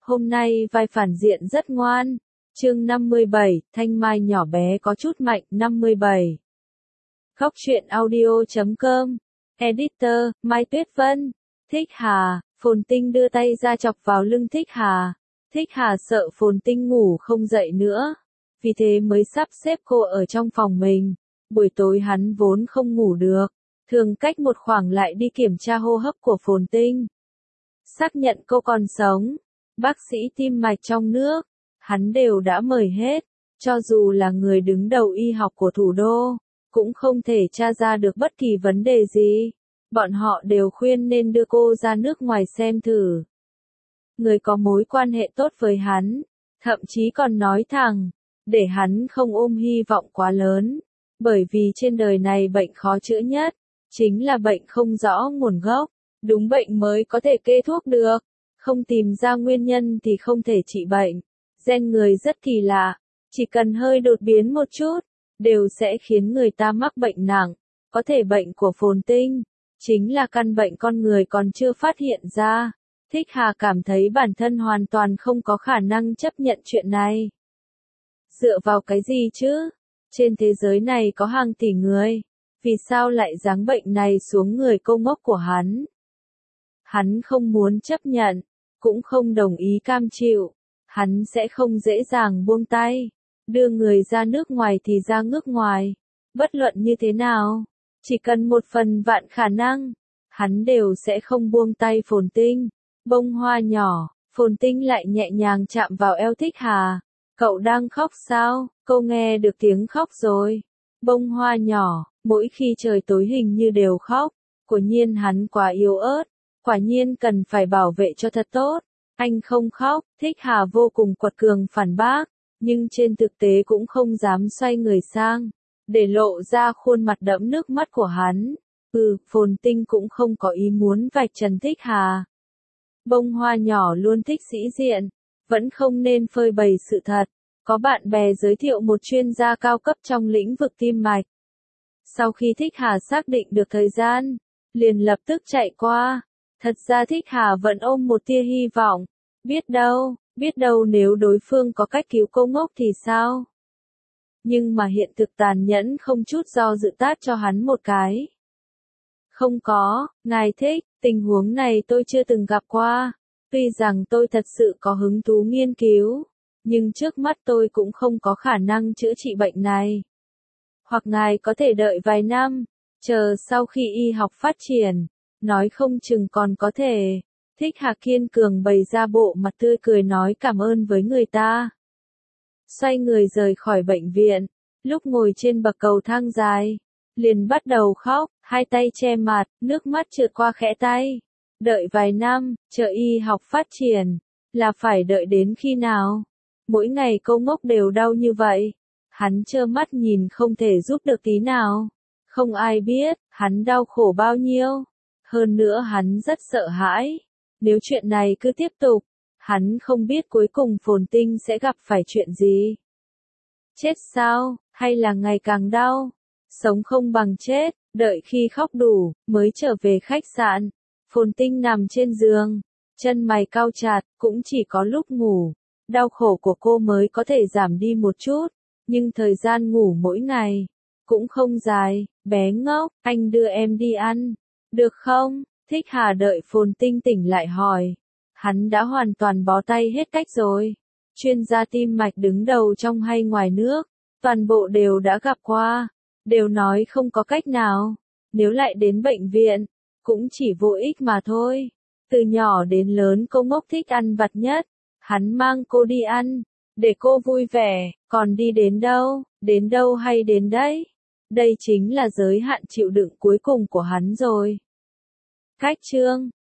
Hôm nay vai phản diện rất ngoan. Chương 57, Thanh Mai nhỏ bé có chút mạnh. 57. Góc truyện audio.com. Editor, Mai Tuyết Vân. Thích Hà. Phồn Tinh đưa tay ra chọc vào lưng Thích Hà. Thích Hà sợ Phồn Tinh ngủ không dậy nữa, vì thế mới sắp xếp cô ở trong phòng mình. Buổi tối hắn vốn không ngủ được, thường cách một khoảng lại đi kiểm tra hô hấp của Phồn Tinh. Xác nhận cô còn sống, bác sĩ tim mạch trong nước, hắn đều đã mời hết, cho dù là người đứng đầu y học của thủ đô, cũng không thể tra ra được bất kỳ vấn đề gì. Bọn họ đều khuyên nên đưa cô ra nước ngoài xem thử. Người có mối quan hệ tốt với hắn, thậm chí còn nói thẳng, để hắn không ôm hy vọng quá lớn, bởi vì trên đời này bệnh khó chữa nhất, chính là bệnh không rõ nguồn gốc, đúng bệnh mới có thể kê thuốc được, không tìm ra nguyên nhân thì không thể trị bệnh. Gen người rất kỳ lạ, chỉ cần hơi đột biến một chút, đều sẽ khiến người ta mắc bệnh nặng, có thể bệnh của Phồn Tinh, chính là căn bệnh con người còn chưa phát hiện ra. Thích Hà cảm thấy bản thân hoàn toàn không có khả năng chấp nhận chuyện này. Dựa vào cái gì chứ? Trên thế giới này có hàng tỷ người, vì sao lại giáng bệnh này xuống người cô ngốc của hắn? Hắn không muốn chấp nhận, cũng không đồng ý cam chịu, hắn sẽ không dễ dàng buông tay. Đưa người ra nước ngoài thì ra nước ngoài, bất luận như thế nào, chỉ cần một phần vạn khả năng, hắn đều sẽ không buông tay Phồn Tinh. Bông hoa nhỏ, Phồn Tinh lại nhẹ nhàng chạm vào eo Thích Hà. Cậu đang khóc sao? Cô nghe được tiếng khóc rồi. Bông hoa nhỏ, mỗi khi trời tối hình như đều khóc. Quả nhiên hắn quá yếu ớt, quả nhiên cần phải bảo vệ cho thật tốt. Anh không khóc, Thích Hà vô cùng quật cường phản bác, nhưng trên thực tế cũng không dám xoay người sang, để lộ ra khuôn mặt đẫm nước mắt của hắn. Phồn Tinh cũng không có ý muốn vạch trần Thích Hà. Bông hoa nhỏ luôn thích sĩ diện, vẫn không nên phơi bày sự thật. Có bạn bè giới thiệu một chuyên gia cao cấp trong lĩnh vực tim mạch. Sau khi Thích Hà xác định được thời gian, liền lập tức chạy qua. Thật ra Thích Hà vẫn ôm một tia hy vọng. Biết đâu nếu đối phương có cách cứu cô ngốc thì sao? Nhưng mà hiện thực tàn nhẫn không chút do dự tát cho hắn một cái. Không có, ngài Thích, tình huống này tôi chưa từng gặp qua. Tuy rằng tôi thật sự có hứng thú nghiên cứu, nhưng trước mắt tôi cũng không có khả năng chữa trị bệnh này. Hoặc ngài có thể đợi vài năm, chờ sau khi y học phát triển, nói không chừng còn có thể. Thích Hà kiên cường bày ra bộ mặt tươi cười nói cảm ơn với người ta. Xoay người rời khỏi bệnh viện, lúc ngồi trên bậc cầu thang dài, liền bắt đầu khóc, hai tay che mặt, nước mắt trượt qua khẽ tay. Đợi vài năm, chờ y học phát triển, là phải đợi đến khi nào? Mỗi ngày cô ngốc đều đau như vậy, hắn trơ mắt nhìn không thể giúp được tí nào. Không ai biết, hắn đau khổ bao nhiêu. Hơn nữa hắn rất sợ hãi. Nếu chuyện này cứ tiếp tục, hắn không biết cuối cùng Phồn Tinh sẽ gặp phải chuyện gì. Chết sao, hay là ngày càng đau? Sống không bằng chết, đợi khi khóc đủ, mới trở về khách sạn. Phồn Tinh nằm trên giường, chân mày cau chặt, cũng chỉ có lúc ngủ, đau khổ của cô mới có thể giảm đi một chút, nhưng thời gian ngủ mỗi ngày, cũng không dài. Bé ngốc, anh đưa em đi ăn, được không? Thích Hà đợi Phồn Tinh tỉnh lại hỏi. Hắn đã hoàn toàn bó tay hết cách rồi. Chuyên gia tim mạch đứng đầu trong hay ngoài nước, toàn bộ đều đã gặp qua, đều nói không có cách nào. Nếu lại đến bệnh viện, cũng chỉ vô ích mà thôi. Từ nhỏ đến lớn cô ngốc thích ăn vặt nhất, hắn mang cô đi ăn, để cô vui vẻ, còn đi đến đâu hay đến đấy. Đây chính là giới hạn chịu đựng cuối cùng của hắn rồi. Cách chương